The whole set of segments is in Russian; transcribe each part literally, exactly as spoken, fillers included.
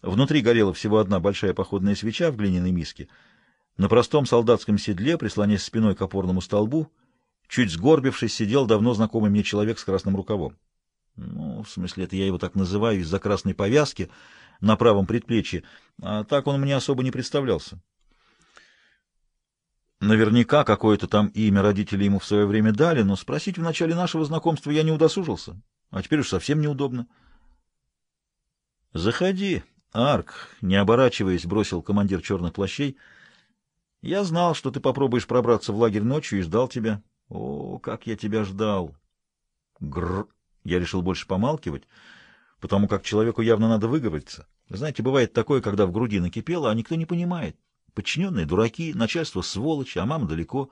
Внутри горела всего одна большая походная свеча в глиняной миске. На простом солдатском седле, прислонясь спиной к опорному столбу, чуть сгорбившись, сидел давно знакомый мне человек с красным рукавом. Ну, в смысле, это я его так называю из-за красной повязки на правом предплечье, а так он мне особо не представлялся. Наверняка какое-то там имя родители ему в свое время дали, но спросить в начале нашего знакомства я не удосужился, а теперь уж совсем неудобно. — Заходи, Арк, — не оборачиваясь, бросил командир черных плащей. — Я знал, что ты попробуешь пробраться в лагерь ночью и ждал тебя. О, как я тебя ждал! Гррр! Я решил больше помалкивать, потому как человеку явно надо выговориться. Знаете, бывает такое, когда в груди накипело, а никто не понимает. Подчиненные дураки, начальство сволочи, а мама далеко.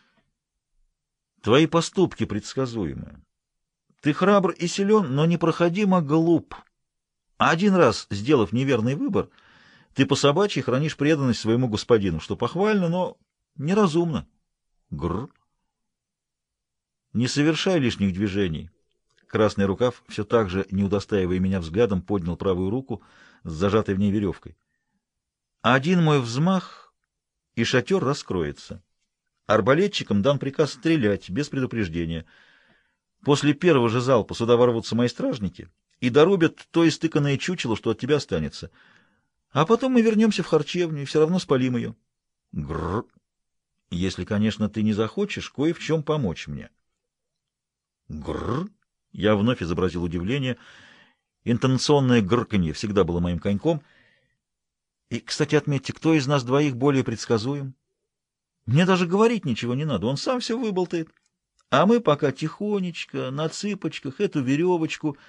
Твои поступки предсказуемы. Ты храбр и силен, но непроходимо глуп. Один раз, сделав неверный выбор, ты по собачьи хранишь преданность своему господину, что похвально, но неразумно. Гррр. Не совершай лишних движений. Красный рукав, все так же, не удостаивая меня взглядом, поднял правую руку с зажатой в ней веревкой. Один мой взмах, и шатер раскроется. Арбалетчикам дан приказ стрелять без предупреждения. После первого же залпа сюда ворвутся мои стражники и дорубят то истыканное чучело, что от тебя останется. А потом мы вернемся в харчевню и все равно спалим ее. Гррр. Если, конечно, ты не захочешь кое в чем помочь мне. Гррр. Я вновь изобразил удивление. Интонационное грканье всегда было моим коньком. И, кстати, отметьте, кто из нас двоих более предсказуем? Мне даже говорить ничего не надо, он сам все выболтает. А мы пока тихонечко, на цыпочках, эту веревочку.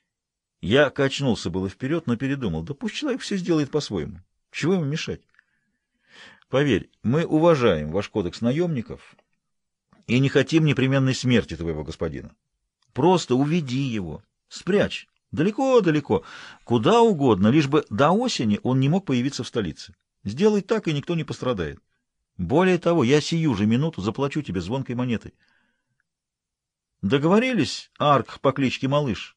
Я качнулся было вперед, но передумал. Да пусть человек все сделает по-своему. Чего ему мешать? Поверь, мы уважаем ваш кодекс наемников и не хотим непременной смерти твоего господина. Просто уведи его, спрячь. Далеко-далеко, куда угодно, лишь бы до осени он не мог появиться в столице. Сделай так, и никто не пострадает. Более того, я сию же минуту заплачу тебе звонкой монетой. Договорились, Арк по кличке Малыш?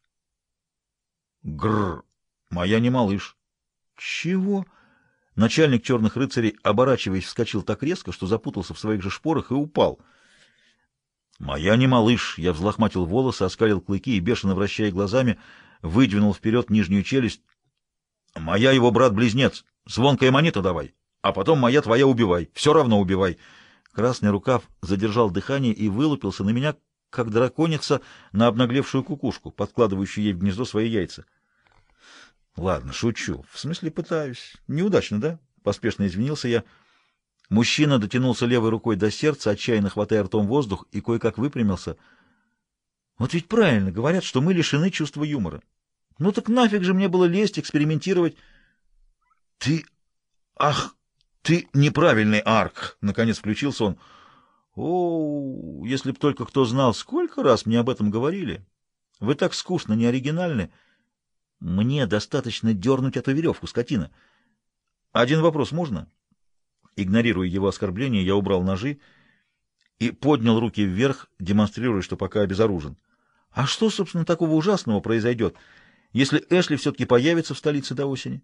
Гррр, моя не Малыш. Чего? Начальник черных рыцарей, оборачиваясь, вскочил так резко, что запутался в своих же шпорах и упал. Моя не Малыш. Я взлохматил волосы, оскалил клыки и, бешено вращая глазами, выдвинул вперед нижнюю челюсть. Моя его брат-близнец. Звонкая монета давай. А потом моя твоя убивай. Все равно убивай. Красный рукав задержал дыхание и вылупился на меня, как драконица на обнаглевшую кукушку, подкладывающую ей в гнездо свои яйца. Ладно, шучу. В смысле, пытаюсь. Неудачно, да? Поспешно извинился я. Мужчина дотянулся левой рукой до сердца, отчаянно хватая ртом воздух, и кое-как выпрямился. Вот ведь правильно говорят, что мы лишены чувства юмора. Ну так нафиг же мне было лезть, экспериментировать. Ты... Ах, ты неправильный, Арк! Наконец включился он. О, если б только кто знал, сколько раз мне об этом говорили. Вы так скучно, не оригинальны. Мне достаточно дернуть эту веревку, скотина. Один вопрос можно? Игнорируя его оскорбление, я убрал ножи и поднял руки вверх, демонстрируя, что пока обезоружен. А что, собственно, такого ужасного произойдет, если Эшли все-таки появится в столице до осени?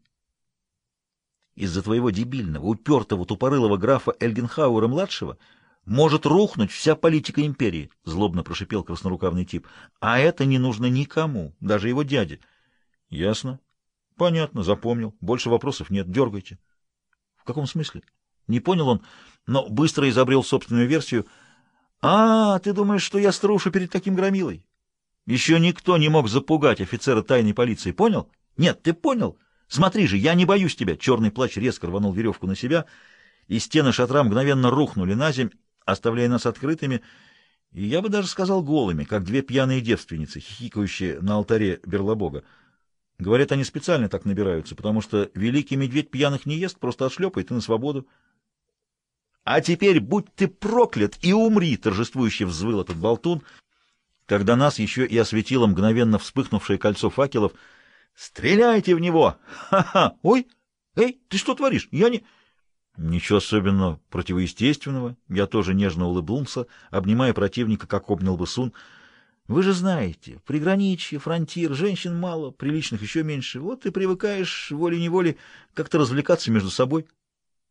Из-за твоего дебильного, упертого, тупорылого графа Эльгенхауэра-младшего может рухнуть вся политика империи, — злобно прошипел краснорукавный тип. А это не нужно никому, даже его дяде. — Ясно. — Понятно, запомнил. Больше вопросов нет. Дергайте. — В каком смысле? Не понял он, но быстро изобрел собственную версию. — А, ты думаешь, что я струшу перед таким громилой? Еще никто не мог запугать офицера тайной полиции. Понял? Нет, ты понял? Смотри же, я не боюсь тебя. Черный плащ резко рванул веревку на себя, и стены шатра мгновенно рухнули на земь, оставляя нас открытыми, и я бы даже сказал голыми, как две пьяные девственницы, хихикающие на алтаре Берлобога. Говорят, они специально так набираются, потому что великий медведь пьяных не ест, просто отшлепает и на свободу. — А теперь будь ты проклят и умри! — торжествующе взвыл этот болтун, когда нас еще и осветило мгновенно вспыхнувшее кольцо факелов. «Стреляйте в него! Ха-ха! Ой! Эй, ты что творишь? Я не...» Ничего особенно противоестественного. Я тоже нежно улыбнулся, обнимая противника, как обнял бы Сун. Вы же знаете, приграничье, фронтир, женщин мало, приличных еще меньше. Вот и привыкаешь волей-неволей как-то развлекаться между собой.